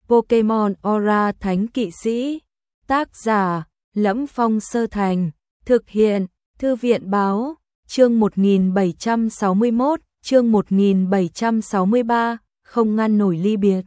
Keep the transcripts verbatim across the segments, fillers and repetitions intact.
Pokemon Aura Thánh Kỵ Sĩ. Tác giả: Lẫm Phong Sơ Thành. Thực hiện: Thư viện báo. Chương một nghìn bảy trăm sáu mươi mốt, chương một nghìn bảy trăm sáu mươi ba, không ngăn nổi ly biệt.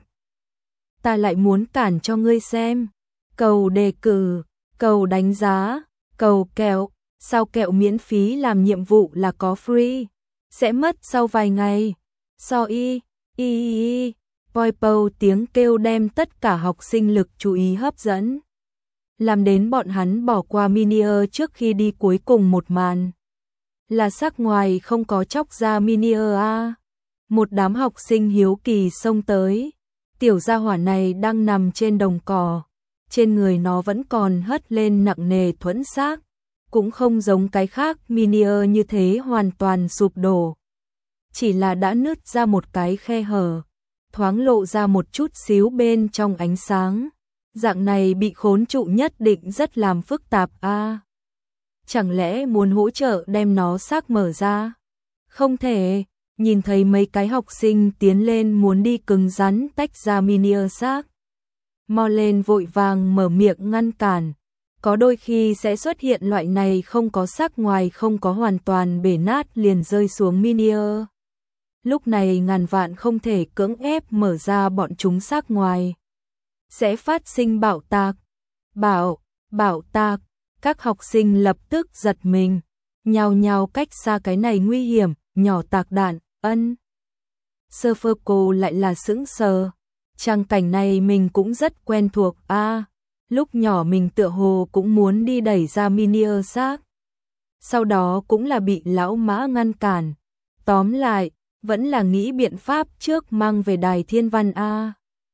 Ta lại muốn cản cho ngươi xem. Cầu đề cử, cầu đánh giá, cầu kẹo. Sao kẹo miễn phí làm nhiệm vụ là có free? Sẽ mất sau vài ngày. So y, y y, Poipo tiếng kêu đem tất cả học sinh lực chú ý hấp dẫn. Làm đến bọn hắn bỏ qua Minier trước khi đi cuối cùng một màn. Là sắc ngoài không có chóc ra Minier a. Một đám học sinh hiếu kỳ xông tới. Tiểu gia hỏa này đang nằm trên đồng cỏ. Trên người nó vẫn còn hất lên nặng nề thuẫn xác. Cũng không giống cái khác Minier như thế hoàn toàn sụp đổ. Chỉ là đã nứt ra một cái khe hở. Thoáng lộ ra một chút xíu bên trong ánh sáng. Dạng này bị khốn trụ nhất định rất làm phức tạp a. À, chẳng lẽ muốn hỗ trợ đem nó xác mở ra? Không thể. Nhìn thấy mấy cái học sinh tiến lên muốn đi cứng rắn tách ra Minier xác. Marlene vội vàng mở miệng ngăn cản. Có đôi khi sẽ xuất hiện loại này không có xác ngoài không có hoàn toàn bể nát liền rơi xuống Minier. Lúc này ngàn vạn không thể cưỡng ép mở ra bọn chúng xác ngoài. Sẽ phát sinh bạo tạc. Bạo, bạo tạc. Các học sinh lập tức giật mình. Nhào nhào cách xa cái này nguy hiểm, nhỏ tạc đạn, ân. Surferco lại là sững sờ. Trang cảnh này mình cũng rất quen thuộc a. À, lúc nhỏ mình tựa hồ cũng muốn đi đẩy ra Minier xác. Sau đó cũng là bị lão mã ngăn cản. Tóm lại, vẫn là nghĩ biện pháp trước mang về đài thiên văn a.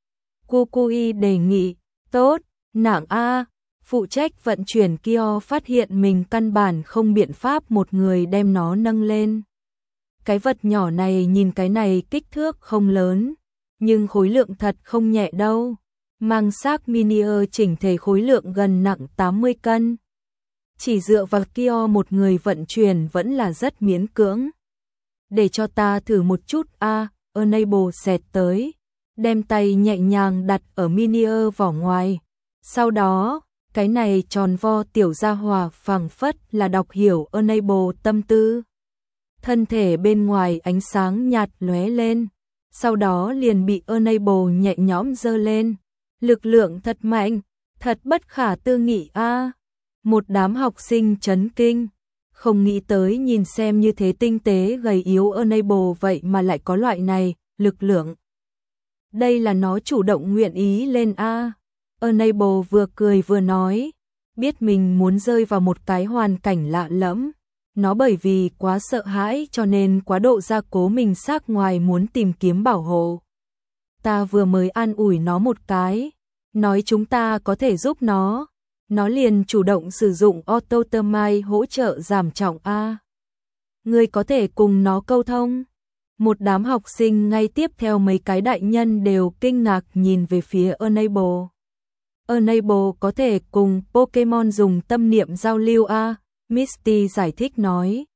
Kukui đề nghị, tốt, nảng a, phụ trách vận chuyển Kyo phát hiện mình căn bản không biện pháp một người đem nó nâng lên. Cái vật nhỏ này nhìn cái này kích thước không lớn, nhưng khối lượng thật không nhẹ đâu. Mang xác Minier chỉnh thể khối lượng gần nặng tám mươi cân. Chỉ dựa vào Kyo một người vận chuyển vẫn là rất miễn cưỡng. Để cho ta thử một chút a, à, Enable xẹt tới. Đem tay nhẹ nhàng đặt ở Minier vỏ ngoài. Sau đó, cái này tròn vo tiểu gia hỏa phảng phất là đọc hiểu Enable tâm tư. Thân thể bên ngoài ánh sáng nhạt lóe lên. Sau đó liền bị Enable nhẹ nhõm giơ lên. Lực lượng thật mạnh, thật bất khả tư nghị a. À. Một đám học sinh chấn kinh. Không nghĩ tới nhìn xem như thế tinh tế gầy yếu Enable vậy mà lại có loại này, lực lượng. Đây là nó chủ động nguyện ý lên a. À. Enable vừa cười vừa nói, biết mình muốn rơi vào một cái hoàn cảnh lạ lẫm. Nó bởi vì quá sợ hãi cho nên quá độ gia cố mình xác ngoài muốn tìm kiếm bảo hộ. Ta vừa mới an ủi nó một cái, nói chúng ta có thể giúp nó. Nó liền chủ động sử dụng Autothermite hỗ trợ giảm trọng a. Ngươi có thể cùng nó câu thông. Một đám học sinh ngay tiếp theo mấy cái đại nhân đều kinh ngạc nhìn về phía Enable. Enable có thể cùng Pokemon dùng tâm niệm giao lưu a, Misty giải thích nói.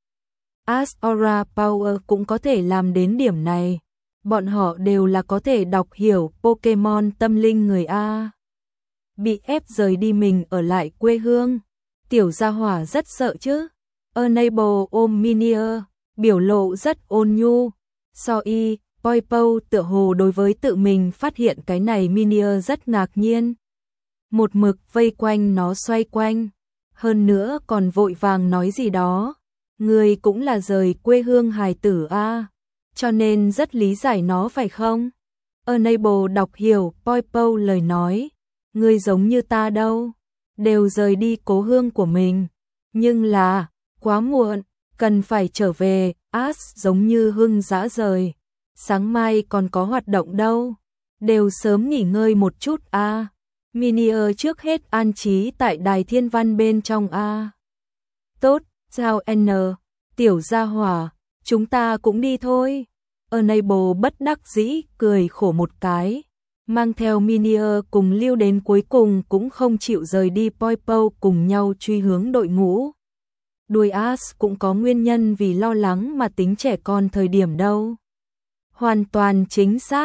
Aura Power cũng có thể làm đến điểm này. Bọn họ đều là có thể đọc hiểu Pokemon tâm linh người a. Bị ép rời đi mình ở lại quê hương. Tiểu gia hỏa rất sợ chứ. Enable ôm Minier, biểu lộ rất ôn nhu. So y, Poipo tựa hồ đối với tự mình phát hiện cái này Minier rất ngạc nhiên. Một mực vây quanh nó xoay quanh. Hơn nữa còn vội vàng nói gì đó. Người cũng là rời quê hương hài tử a, cho nên rất lý giải nó phải không? Enable đọc hiểu Poipo lời nói. Người giống như ta đâu, đều rời đi cố hương của mình. Nhưng là, quá muộn, cần phải trở về, Ash giống như hưng dã rời. Sáng mai còn có hoạt động đâu, đều sớm nghỉ ngơi một chút a. À. Minier trước hết an trí tại đài thiên văn bên trong a. À. Tốt, Giao N, tiểu gia hỏa, chúng ta cũng đi thôi. Enable bất đắc dĩ cười khổ một cái. Mang theo Minier cùng lưu đến cuối cùng cũng không chịu rời đi. Poipo cùng nhau truy hướng đội ngũ. Đuôi Ash cũng có nguyên nhân vì lo lắng mà tính trẻ con thời điểm đâu. Hoàn toàn chính xác,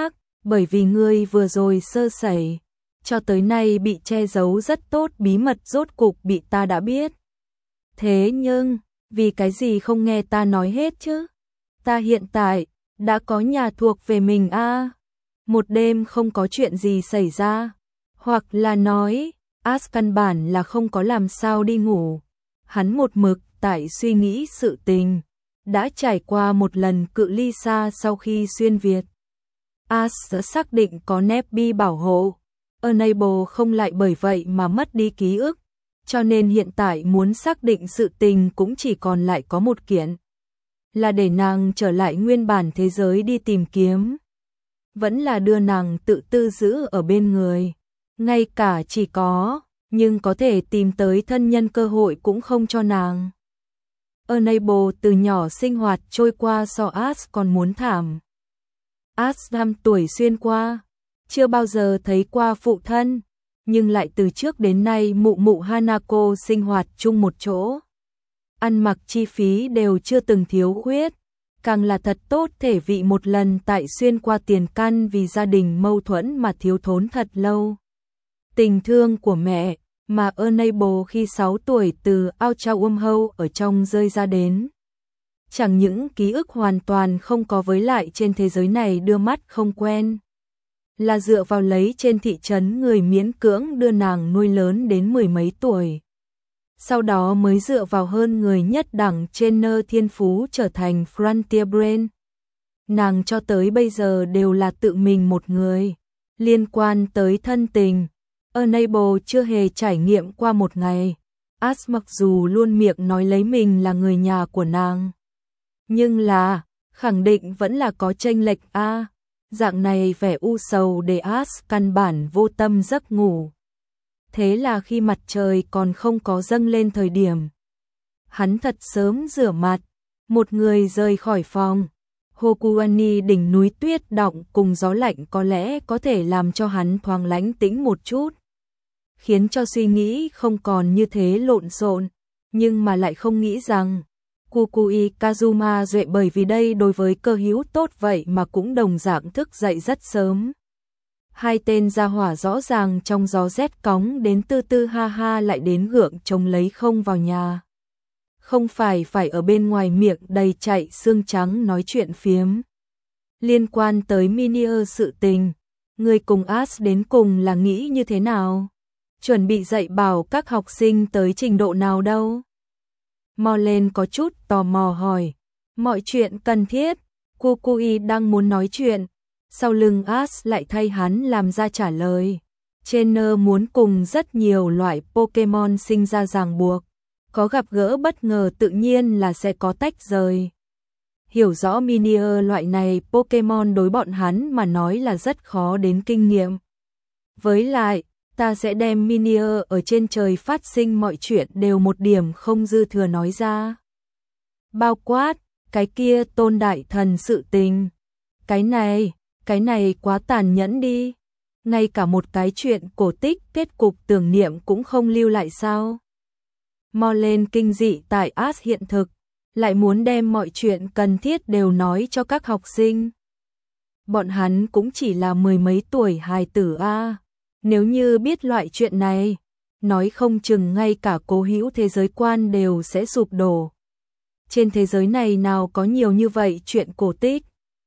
bởi vì ngươi vừa rồi sơ sẩy, cho tới nay bị che giấu rất tốt, bí mật rốt cục bị ta đã biết. Thế nhưng, vì cái gì không nghe ta nói hết chứ? Ta hiện tại đã có nhà thuộc về mình a. À, một đêm không có chuyện gì xảy ra, hoặc là nói, As căn bản là không có làm sao đi ngủ. Hắn một mực tại suy nghĩ sự tình, đã trải qua một lần cự ly xa sau khi xuyên Việt. As đã xác định có Nebby bảo hộ, Enable không lại bởi vậy mà mất đi ký ức, cho nên hiện tại muốn xác định sự tình cũng chỉ còn lại có một kiện, là để nàng trở lại nguyên bản thế giới đi tìm kiếm. Vẫn là đưa nàng tự tư giữ ở bên người, ngay cả chỉ có, nhưng có thể tìm tới thân nhân cơ hội cũng không cho nàng. Enable từ nhỏ sinh hoạt trôi qua so As còn muốn thảm. As năm tuổi xuyên qua, chưa bao giờ thấy qua phụ thân, nhưng lại từ trước đến nay mụ mụ Hanako sinh hoạt chung một chỗ. Ăn mặc chi phí đều chưa từng thiếu khuyết, càng là thật tốt thể vị một lần tại xuyên qua tiền căn vì gia đình mâu thuẫn mà thiếu thốn thật lâu. Tình thương của mẹ, mà Enable khi sáu tuổi từ ao trao um hâu ở trong rơi ra đến. Chẳng những ký ức hoàn toàn không có với lại trên thế giới này đưa mắt không quen. Là dựa vào lấy trên thị trấn người miễn cưỡng đưa nàng nuôi lớn đến mười mấy tuổi. Sau đó mới dựa vào hơn người nhất đẳng trên nơ thiên phú trở thành Frontier Brain. Nàng cho tới bây giờ đều là tự mình một người. Liên quan tới thân tình, Enable chưa hề trải nghiệm qua một ngày. As mặc dù luôn miệng nói lấy mình là người nhà của nàng, nhưng là, khẳng định vẫn là có chênh lệch a. À, dạng này vẻ u sầu để As căn bản vô tâm giấc ngủ. Thế là khi mặt trời còn không có dâng lên thời điểm, hắn thật sớm rửa mặt, một người rời khỏi phòng. Hokuani đỉnh núi tuyết động cùng gió lạnh có lẽ có thể làm cho hắn thoáng lánh tĩnh một chút, khiến cho suy nghĩ không còn như thế lộn xộn, nhưng mà lại không nghĩ rằng Kukui Kazuma duệ bởi vì đây đối với cơ hữu tốt vậy mà cũng đồng dạng thức dậy rất sớm. Hai tên gia hỏa rõ ràng trong gió rét cóng đến tư tư ha ha lại đến gượng chống lấy không vào nhà. Không phải phải ở bên ngoài miệng đầy chạy xương trắng nói chuyện phiếm. Liên quan tới Minier sự tình, người cùng As đến cùng là nghĩ như thế nào? Chuẩn bị dạy bảo các học sinh tới trình độ nào đâu? Morlen có chút tò mò hỏi. Mọi chuyện cần thiết, Kukui đang muốn nói chuyện, sau lưng As lại thay hắn làm ra trả lời. Trainer muốn cùng rất nhiều loại Pokemon sinh ra ràng buộc, có gặp gỡ bất ngờ tự nhiên là sẽ có tách rời. Hiểu rõ Minier loại này Pokemon đối bọn hắn mà nói là rất khó đến kinh nghiệm. Với lại, ta sẽ đem Minier ở trên trời phát sinh mọi chuyện đều một điểm không dư thừa nói ra. Bao quát, cái kia Tôn đại thần sự tình. Cái này, cái này quá tàn nhẫn đi. Ngay cả một cái chuyện cổ tích kết cục tưởng niệm cũng không lưu lại sao? Morlen kinh dị tại As hiện thực, lại muốn đem mọi chuyện cần thiết đều nói cho các học sinh. Bọn hắn cũng chỉ là mười mấy tuổi hài tử a. Nếu như biết loại chuyện này, nói không chừng ngay cả cố hữu thế giới quan đều sẽ sụp đổ. Trên thế giới này nào có nhiều như vậy chuyện cổ tích.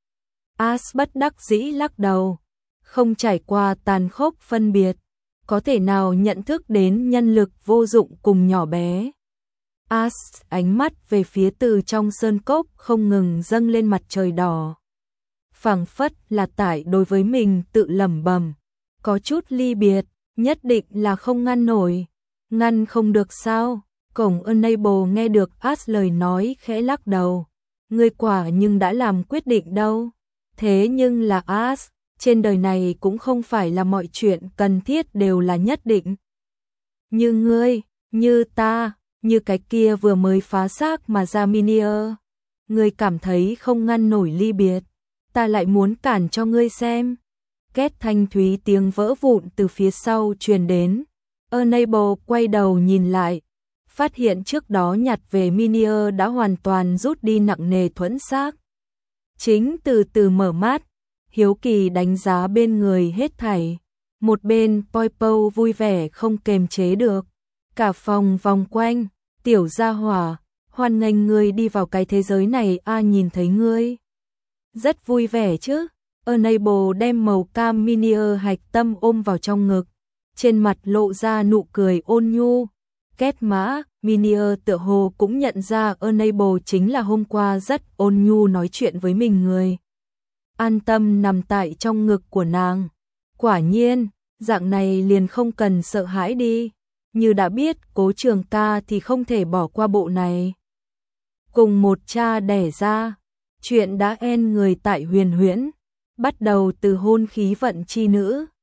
As bất đắc dĩ lắc đầu, không trải qua tàn khốc phân biệt, có thể nào nhận thức đến nhân lực vô dụng cùng nhỏ bé. As ánh mắt về phía từ trong sơn cốc không ngừng dâng lên mặt trời đỏ. Phảng phất là tại đối với mình tự lẩm bẩm, có chút ly biệt, nhất định là không ngăn nổi. Ngăn không được sao? Cổng Enable nghe được As lời nói khẽ lắc đầu. Ngươi quả nhưng đã làm quyết định đâu. Thế nhưng là As, trên đời này cũng không phải là mọi chuyện cần thiết đều là nhất định. Như ngươi, như ta, như cái kia vừa mới phá xác mà ra Minier. Ngươi cảm thấy không ngăn nổi ly biệt, ta lại muốn cản cho ngươi xem. Két thanh thúy tiếng vỡ vụn từ phía sau truyền đến. Enable quay đầu nhìn lại, phát hiện trước đó nhặt về Minier đã hoàn toàn rút đi nặng nề thuẫn xác. Chính từ từ mở mắt, hiếu kỳ đánh giá bên người hết thảy. Một bên Poipo vui vẻ không kềm chế được. Cả phòng vòng quanh, tiểu gia hỏa, hoan nghênh ngươi đi vào cái thế giới này, a nhìn thấy ngươi. Rất vui vẻ chứ. Enable đem màu cam minier hạch tâm ôm vào trong ngực. Trên mặt lộ ra nụ cười ôn nhu. Kết mã, minier tựa hồ cũng nhận ra Enable chính là hôm qua rất ôn nhu nói chuyện với mình người. An tâm nằm tại trong ngực của nàng. Quả nhiên, dạng này liền không cần sợ hãi đi. Như đã biết Cố Trường Ca thì không thể bỏ qua bộ này. Cùng một cha đẻ ra, chuyện đã en người tại Huyền Huyễn, bắt đầu từ hôn khí vận chi nữ.